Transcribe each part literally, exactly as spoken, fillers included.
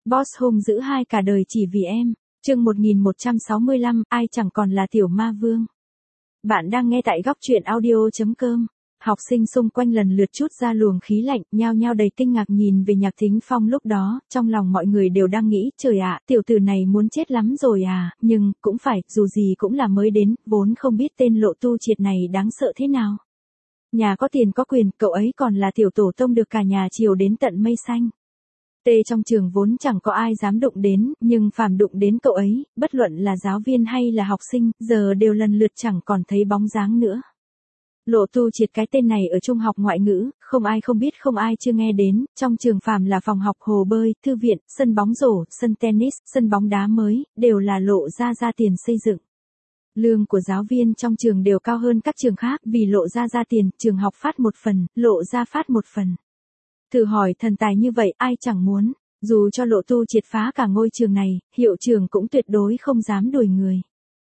Boss hung dữ hai cả đời chỉ vì em. Chương một nghìn một trăm sáu mươi lăm, ai chẳng còn là tiểu ma vương. Bạn đang nghe tại góc truyện audio chấm com. Học sinh xung quanh lần lượt trút ra luồng khí lạnh, nhao nhao đầy kinh ngạc nhìn về Nhạc Thính Phong lúc đó, trong lòng mọi người đều đang nghĩ, trời ạ, tiểu tử này muốn chết lắm rồi à, nhưng, cũng phải, dù gì cũng là mới đến, vốn không biết tên Lộ Tu Triệt này đáng sợ thế nào. Nhà có tiền có quyền, cậu ấy còn là tiểu tổ tông được cả nhà chiều đến tận mây xanh. Tê trong trường vốn chẳng có ai dám đụng đến, nhưng phàm đụng đến cậu ấy, bất luận là giáo viên hay là học sinh, giờ đều lần lượt chẳng còn thấy bóng dáng nữa. Lộ Tu Triệt cái tên này ở trung học ngoại ngữ, không ai không biết không ai chưa nghe đến, trong trường phàm là phòng học hồ bơi, thư viện, sân bóng rổ, sân tennis, sân bóng đá mới, đều là Lộ ra ra tiền xây dựng. Lương của giáo viên trong trường đều cao hơn các trường khác vì Lộ ra ra tiền, trường học phát một phần, Lộ ra phát một phần. Thử hỏi thần tài như vậy ai chẳng muốn, dù cho Lộ Tu triệt phá cả ngôi trường này, hiệu trường cũng tuyệt đối không dám đuổi người.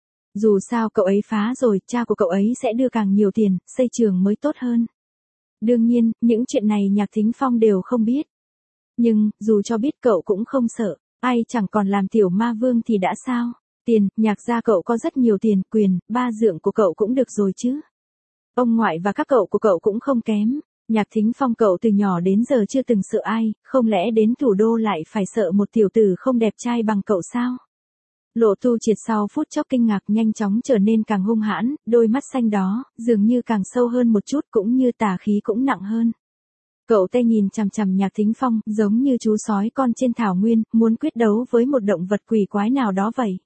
Dù sao cậu ấy phá rồi, cha của cậu ấy sẽ đưa càng nhiều tiền, xây trường mới tốt hơn. Đương nhiên, những chuyện này Nhạc Thính Phong đều không biết. Nhưng, dù cho biết cậu cũng không sợ, ai chẳng còn làm tiểu ma vương thì đã sao? Tiền, Nhạc gia cậu có rất nhiều tiền, quyền, ba dượng của cậu cũng được rồi chứ. Ông ngoại và các cậu của cậu cũng không kém. Nhạc Thính Phong cậu từ nhỏ đến giờ chưa từng sợ ai, không lẽ đến thủ đô lại phải sợ một tiểu tử không đẹp trai bằng cậu sao? Lộ Tu Triệt sau phút chốc kinh ngạc nhanh chóng trở nên càng hung hãn, đôi mắt xanh đó, dường như càng sâu hơn một chút cũng như tà khí cũng nặng hơn. Cậu tay nhìn chằm chằm Nhạc Thính Phong, giống như chú sói con trên thảo nguyên, muốn quyết đấu với một động vật quỷ quái nào đó vậy.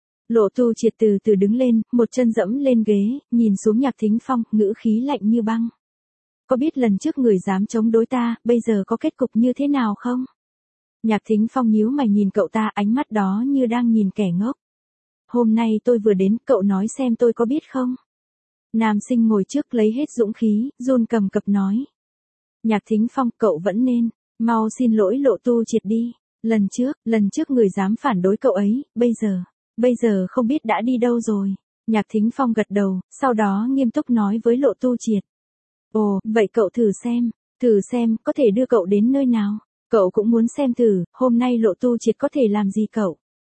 Lộ Tu Triệt từ từ đứng lên, một chân dẫm lên ghế, nhìn xuống Nhạc Thính Phong, ngữ khí lạnh như băng. Có biết lần trước người dám chống đối ta, bây giờ có kết cục như thế nào không? Nhạc Thính Phong nhíu mày nhìn cậu ta, ánh mắt đó như đang nhìn kẻ ngốc. Hôm nay tôi vừa đến, cậu nói xem tôi có biết không? Nam sinh ngồi trước lấy hết dũng khí, run cầm cập nói. Nhạc Thính Phong, cậu vẫn nên, mau xin lỗi Lộ Tu Triệt đi. Lần trước, lần trước người dám phản đối cậu ấy, bây giờ, bây giờ không biết đã đi đâu rồi. Nhạc Thính Phong gật đầu, sau đó nghiêm túc nói với Lộ Tu Triệt. Ồ, vậy cậu thử xem, thử xem, có thể đưa cậu đến nơi nào. Cậu cũng muốn xem thử, hôm nay Lộ Tu Triệt có thể làm gì cậu.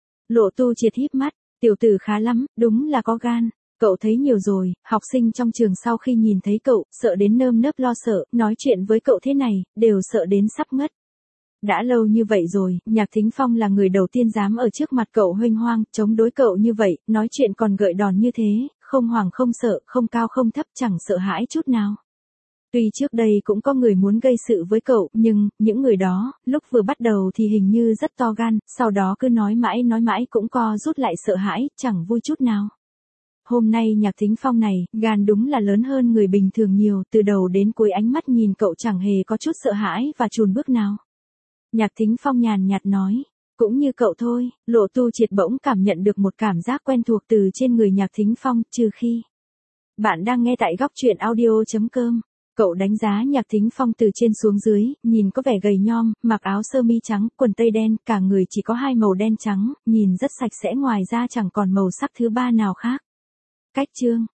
Lộ Tu Triệt híp mắt, tiểu tử khá lắm, đúng là có gan. Cậu thấy nhiều rồi, học sinh trong trường sau khi nhìn thấy cậu, sợ đến nơm nớp lo sợ, nói chuyện với cậu thế này, đều sợ đến sắp ngất. Đã lâu như vậy rồi, Nhạc Thính Phong là người đầu tiên dám ở trước mặt cậu huênh hoang, chống đối cậu như vậy, nói chuyện còn gợi đòn như thế, không hoảng không sợ, không cao không thấp, chẳng sợ hãi chút nào. Tuy trước đây cũng có người muốn gây sự với cậu, nhưng, những người đó, lúc vừa bắt đầu thì hình như rất to gan, sau đó cứ nói mãi nói mãi cũng co rút lại sợ hãi, chẳng vui chút nào. Hôm nay Nhạc Thính Phong này, gan đúng là lớn hơn người bình thường nhiều, từ đầu đến cuối ánh mắt nhìn cậu chẳng hề có chút sợ hãi và chùn bước nào. Nhạc Thính Phong nhàn nhạt nói, cũng như cậu thôi. Lộ Tu Triệt bỗng cảm nhận được một cảm giác quen thuộc từ trên người Nhạc Thính Phong, trừ khi. Bạn đang nghe tại góc truyện audio chấm com. Cậu đánh giá Nhạc Thính Phong từ trên xuống dưới, nhìn có vẻ gầy nhom, mặc áo sơ mi trắng, quần tây đen, cả người chỉ có hai màu đen trắng, nhìn rất sạch sẽ, ngoài ra chẳng còn màu sắc thứ ba nào khác. Cách chương